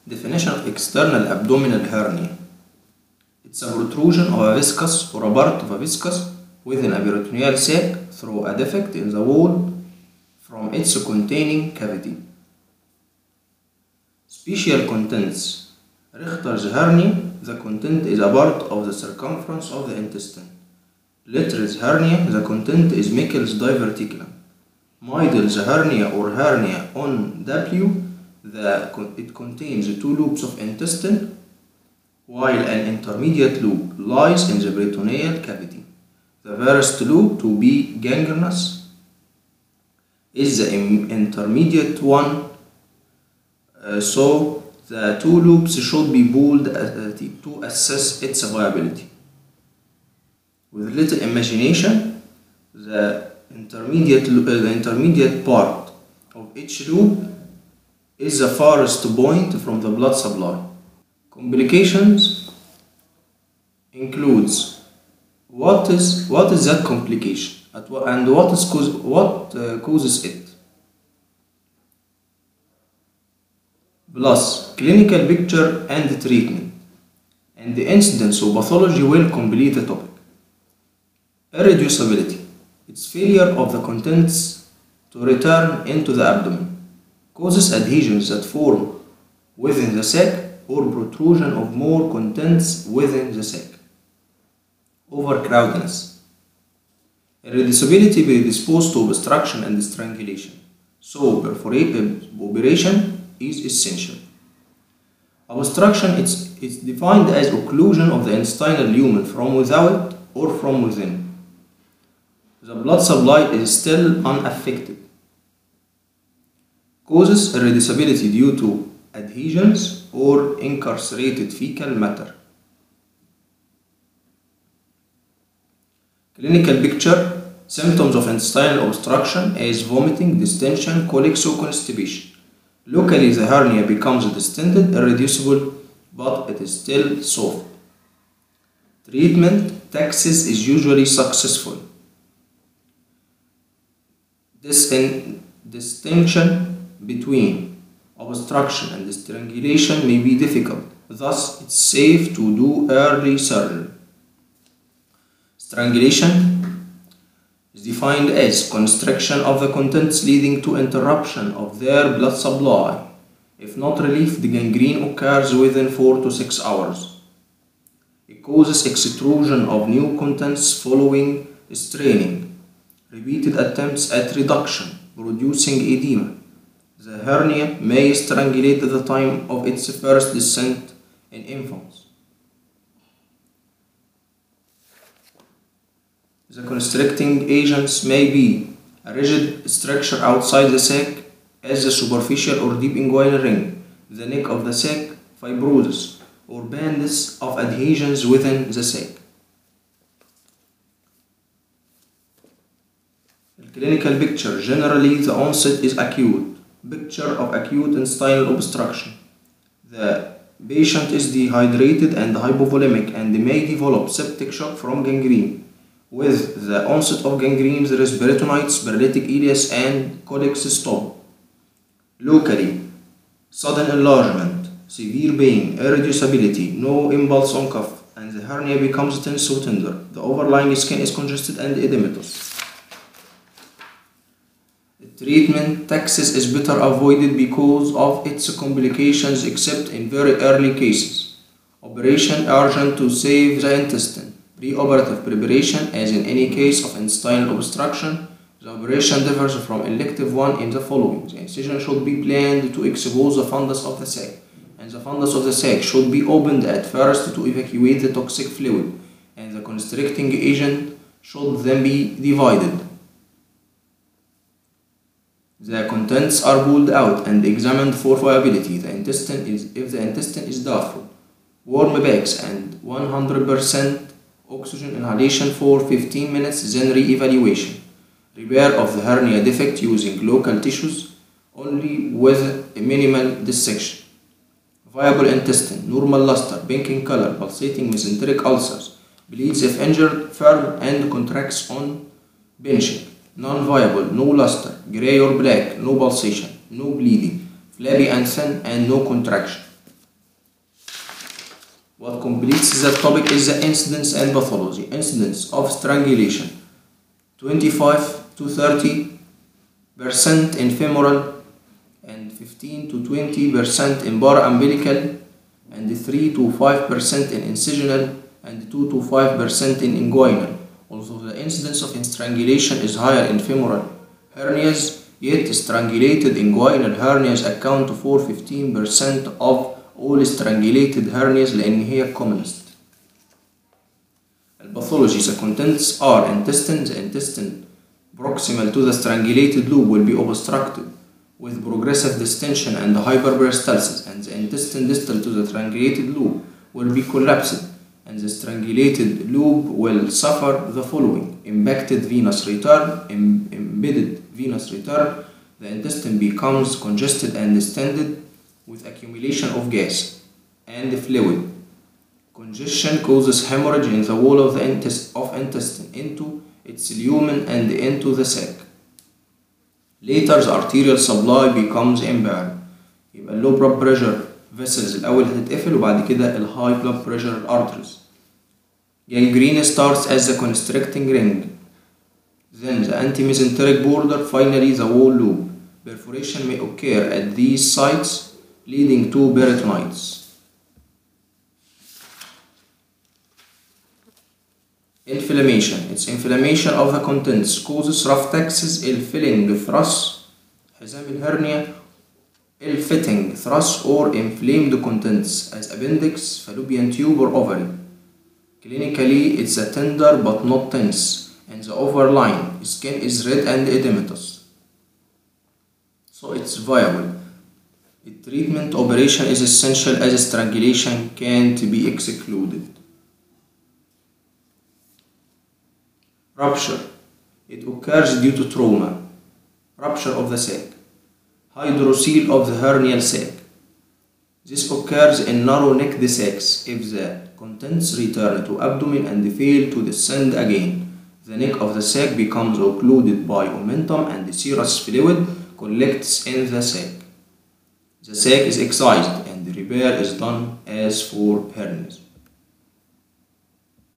Definition of external abdominal hernia. It's a protrusion of a viscous or a part of a viscous within a peritoneal sac through a defect in the wall from its containing cavity. Special contents. Richter's hernia. The content is a part of the circumference of the intestine. Lettered's hernia. The content is Meckel's diverticulum. Meidel's hernia or hernia on W. It contains two loops of intestine, while an intermediate loop lies in the peritoneal cavity. The first loop, to be gangrenous, is the intermediate one, so the two loops should be pulled to assess its viability. With little imagination, the intermediate part of each loop is the farthest point from the blood supply. Complications includes what is that complication and what causes it, plus clinical picture and treatment, and the incidence of pathology will complete the topic. Irreducibility. It's failure of the contents to return into the abdomen. Causes adhesions that form within the sac or protrusion of more contents within the sac. Overcrowdedness. Irreducibility predisposed to obstruction and strangulation, so operation is essential. Obstruction is defined as occlusion of the intestinal lumen from without or from within. The blood supply is still unaffected. Causes irreducibility due to adhesions or incarcerated fecal matter. Clinical picture. Symptoms of intestinal obstruction as vomiting, distension, colics or constipation. Locally the hernia becomes distended, irreducible, but it is still soft. Treatment. Taxis is usually successful. Distinction between obstruction and strangulation may be difficult, thus it's safe to do early surgery. Strangulation is defined as constriction of the contents leading to interruption of their blood supply. If not relieved, the gangrene occurs within 4 to 6 hours. It causes extrusion of new contents following straining. Repeated attempts at reduction, producing edema. The hernia may strangulate at the time of its first descent in infants. The constricting agents may be a rigid structure outside the sac, as the superficial or deep inguinal ring, the neck of the sac, fibrosis, or bands of adhesions within the sac. Clinical picture. Generally, the onset is acute. Picture of acute intestinal obstruction. The patient is dehydrated and hypovolemic and may develop septic shock from gangrene. With the onset of gangrene, there is peritonitis, paralytic ileus, and colics stop. Locally, sudden enlargement, severe pain, irreducibility, no impulse on cough, and the hernia becomes tense or tender. The overlying skin is congested and edematous. Treatment. Taxis is better avoided because of its complications except in very early cases. Operation urgent to save the intestine. Preoperative preparation. As in any case of intestinal obstruction, the operation differs from elective one in the following. The incision should be planned to expose the fundus of the sac, and the fundus of the sac should be opened at first to evacuate the toxic fluid, and the constricting agent should then be divided. The contents are pulled out and examined for viability. If the intestine is doubtful, warm bags and 100% oxygen inhalation for 15 minutes, then re-evaluation. Repair of the hernia defect using local tissues only with a minimal dissection. Viable intestine, normal luster, pink in color, pulsating mesenteric ulcers, bleeds if injured, firm and contracts on pinching. Non-viable, no luster, gray or black, no pulsation, no bleeding, flabby and thin, and no contraction. What completes that topic is the incidence and pathology. Incidence of strangulation 25 to 30% in femoral, and 15 to 20% in paraumbilical, and 3 to 5% in incisional, and 2 to 5% in inguinal. Although the incidence of strangulation is higher in femoral hernias, yet strangulated inguinal hernias account for 15% of all strangulated hernias لأن هي commonest. Pathology. The contents are intestine. The intestine proximal to the strangulated loop will be obstructed with progressive distension and hyperperistalsis, and the intestine distal to the strangulated loop will be collapsed, and the strangulated loop will suffer the following: impacted venous return, embedded venous return. The intestine becomes congested and distended with accumulation of gas and fluid. Congestion causes hemorrhage in the wall of the intestine into its lumen and into the sac. Later the arterial supply becomes impaired. يبقى low blood pressure vessels الأول هتتقفل وبعد كده high blood pressure arteries. Gangrene starts as the constricting ring, then the antimesenteric border, finally the wall loop. Perforation may occur at these sites, leading to peritonitis. Inflammation. It's inflammation of the contents causes rough taxes, filling thrush, حزام الهرنيا, fitting thrush or inflamed contents as appendix, fallopian tube or ovary. Clinically, it's a tender but not tense, and the overlying skin is red and edematous, so it's viable. The treatment operation is essential as strangulation can't be excluded. Rupture. It occurs due to trauma. Rupture of the sac. Hydrocele of the hernial sac. This occurs in narrow-necked sacs if the contents return to abdomen and fail to descend again. The neck of the sac becomes occluded by omentum and serous fluid collects in the sac. The sac is excised and repair is done as for hernias.